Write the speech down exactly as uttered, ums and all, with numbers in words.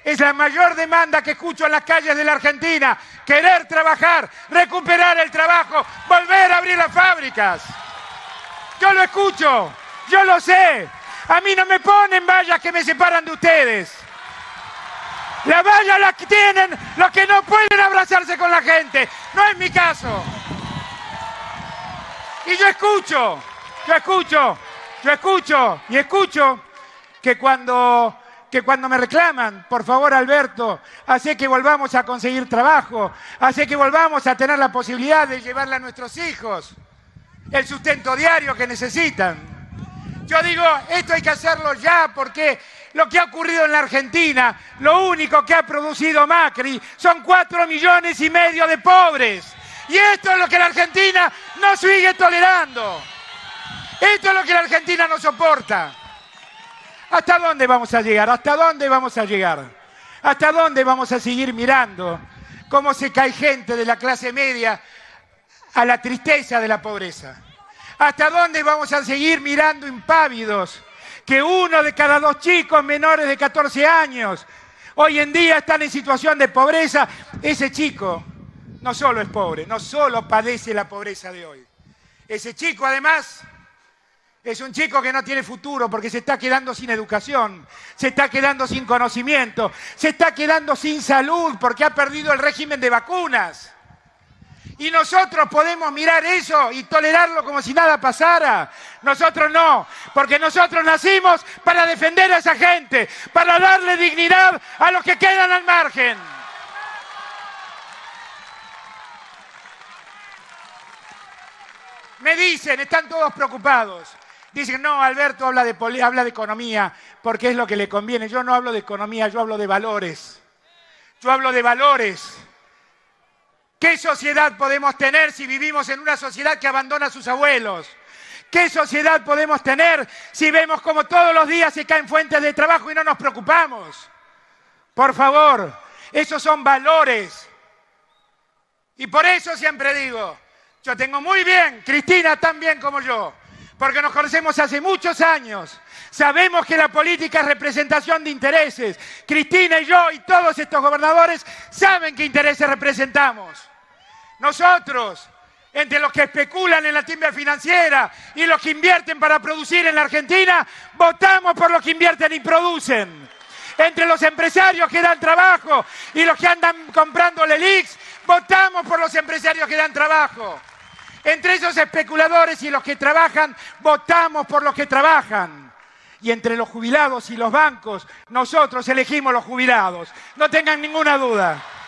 Es la mayor demanda que escucho en las calles de la Argentina. Querer trabajar, recuperar el trabajo, volver a abrir las fábricas. Yo lo escucho, yo lo sé. A mí no me ponen vallas que me separan de ustedes. Las vallas las tienen los que no pueden abrazarse con la gente. No es mi caso. Y yo escucho, yo escucho, yo escucho y escucho que cuando... que cuando me reclaman, por favor, Alberto, hace que volvamos a conseguir trabajo, hace que volvamos a tener la posibilidad de llevarle a nuestros hijos el sustento diario que necesitan. Yo digo, esto hay que hacerlo ya, porque lo que ha ocurrido en la Argentina, lo único que ha producido Macri son cuatro millones y medio de pobres. Y esto es lo que la Argentina no sigue tolerando. Esto es lo que la Argentina no soporta. ¿Hasta dónde vamos a llegar? ¿Hasta dónde vamos a llegar? ¿Hasta dónde vamos a seguir mirando cómo se cae gente de la clase media a la tristeza de la pobreza? ¿Hasta dónde vamos a seguir mirando impávidos que uno de cada dos chicos menores de catorce años hoy en día están en situación de pobreza? Ese chico no solo es pobre, no solo padece la pobreza de hoy. Ese chico además... es un chico que no tiene futuro porque se está quedando sin educación, se está quedando sin conocimiento, se está quedando sin salud porque ha perdido el régimen de vacunas. Y nosotros podemos mirar eso y tolerarlo como si nada pasara. Nosotros no, porque nosotros nacimos para defender a esa gente, para darle dignidad a los que quedan al margen. Me dicen, están todos preocupados. Dicen, no, Alberto habla de, habla de economía porque es lo que le conviene. Yo no hablo de economía, yo hablo de valores. Yo hablo de valores. ¿Qué sociedad podemos tener si vivimos en una sociedad que abandona a sus abuelos? ¿Qué sociedad podemos tener si vemos como todos los días se caen fuentes de trabajo y no nos preocupamos? Por favor, esos son valores. Y por eso siempre digo, yo tengo muy bien, Cristina tan bien como yo, porque nos conocemos hace muchos años. Sabemos que la política es representación de intereses. Cristina y yo y todos estos gobernadores saben qué intereses representamos. Nosotros, entre los que especulan en la timba financiera y los que invierten para producir en la Argentina, votamos por los que invierten y producen. Entre los empresarios que dan trabajo y los que andan comprando el Elix, votamos por los empresarios que dan trabajo. Entre esos especuladores y los que trabajan, votamos por los que trabajan. Y entre los jubilados y los bancos, nosotros elegimos los jubilados. No tengan ninguna duda.